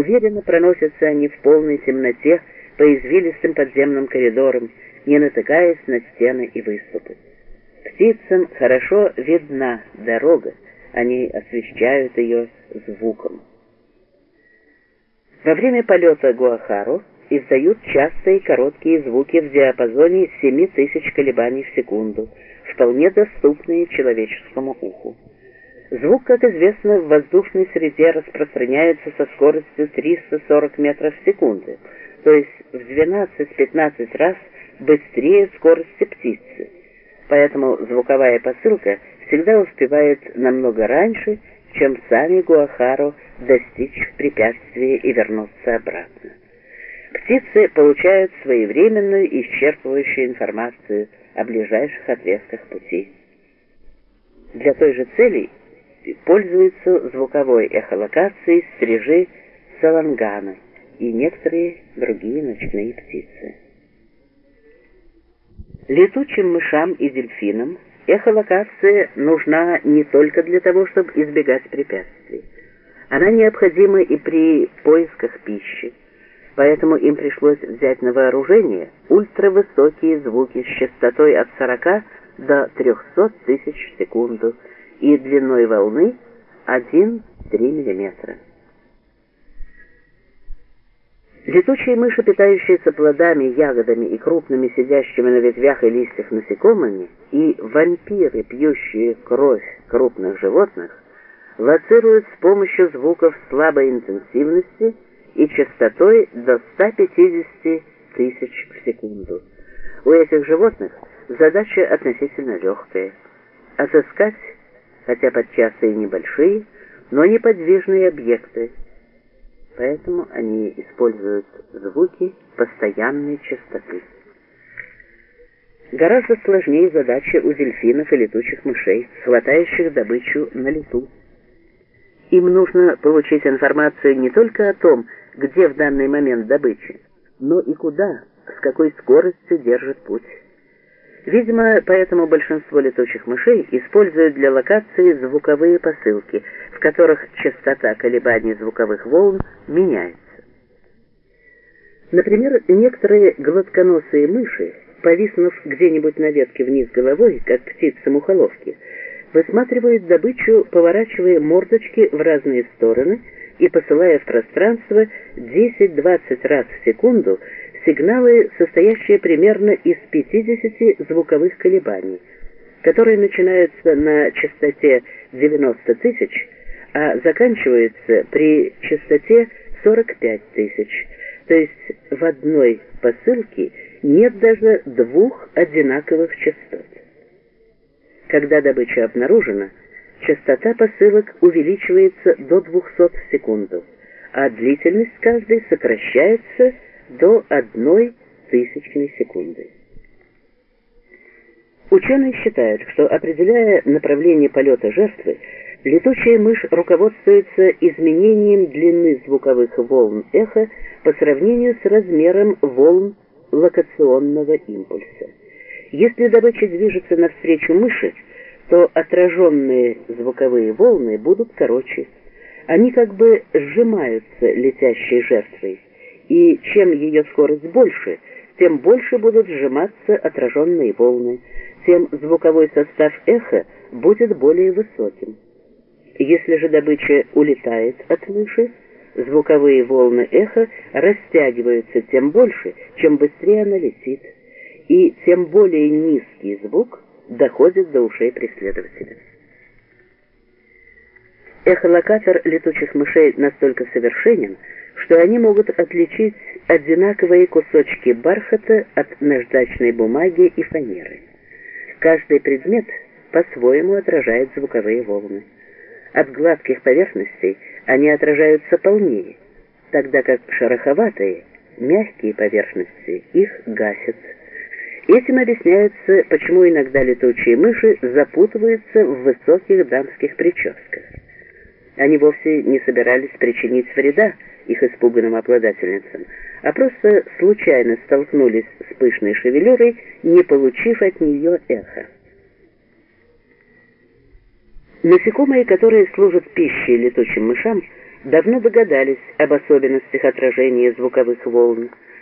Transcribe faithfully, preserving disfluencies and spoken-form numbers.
Уверенно проносятся они в полной темноте по извилистым подземным коридорам, не натыкаясь на стены и выступы. Птицам хорошо видна дорога, они освещают ее звуком. Во время полета Гуахаро издают частые короткие звуки в диапазоне семь тысяч колебаний в секунду, вполне доступные человеческому уху. Звук, как известно, в воздушной среде распространяется со скоростью триста сорок метров в секунду, то есть в двенадцать-пятнадцать раз быстрее скорости птицы. Поэтому звуковая посылка всегда успевает намного раньше, чем сами Гуахаро достичь препятствия и вернуться обратно. Птицы получают своевременную и исчерпывающую информацию о ближайших отрезках пути. Для той же цели пользуются звуковой эхолокацией стрижи саланганы и некоторые другие ночные птицы. Летучим мышам и дельфинам эхолокация нужна не только для того, чтобы избегать препятствий. Она необходима и при поисках пищи, поэтому им пришлось взять на вооружение ультравысокие звуки с частотой от сорока до трёхсот тысяч в секунду и длиной волны один-три миллиметра. Летучие мыши, питающиеся плодами, ягодами и крупными сидящими на ветвях и листьях насекомыми, и вампиры, пьющие кровь крупных животных, лоцируют с помощью звуков слабой интенсивности и частотой до ста пятидесяти тысяч в секунду. У этих животных задача относительно легкая – отыскать, хотя подчас и небольшие, но неподвижные объекты, поэтому они используют звуки постоянной частоты. Гораздо сложнее задача у дельфинов и летучих мышей, хватающих добычу на лету. Им нужно получить информацию не только о том, где в данный момент добыча, но и куда, с какой скоростью держит путь. Видимо, поэтому большинство летучих мышей используют для локации звуковые посылки, в которых частота колебаний звуковых волн меняется. Например, некоторые гладконосые мыши, повиснув где-нибудь на ветке вниз головой, как птицы-мухоловки, высматривают добычу, поворачивая мордочки в разные стороны и посылая в пространство десять-двадцать раз в секунду сигналы, состоящие примерно из пятидесяти звуковых колебаний, которые начинаются на частоте девяносто тысяч, а заканчиваются при частоте сорок пять тысяч. То есть в одной посылке нет даже двух одинаковых частот. Когда добыча обнаружена, частота посылок увеличивается до двухсот в секунду, а длительность каждой сокращается до одной тысячной секунды. Ученые считают, что, определяя направление полета жертвы, летучая мышь руководствуется изменением длины звуковых волн эха по сравнению с размером волн локационного импульса. Если добыча движется навстречу мыши, то отраженные звуковые волны будут короче. Они как бы сжимаются летящей жертвой, и чем ее скорость больше, тем больше будут сжиматься отраженные волны, тем звуковой состав эха будет более высоким. Если же добыча улетает от мыши, звуковые волны эха растягиваются тем больше, чем быстрее она летит, и тем более низкий звук доходит до ушей преследователя. Эхолокатор летучих мышей настолько совершенен, что они могут отличить одинаковые кусочки бархата от наждачной бумаги и фанеры. Каждый предмет по-своему отражает звуковые волны. От гладких поверхностей они отражаются полнее, тогда как шероховатые, мягкие поверхности их гасят. Этим объясняется, почему иногда летучие мыши запутываются в высоких дамских прическах. Они вовсе не собирались причинить вреда их испуганным обладательницам, а просто случайно столкнулись с пышной шевелюрой, не получив от нее эха. Насекомые, которые служат пищей летучим мышам, давно догадались об особенностях отражения звуковых волн.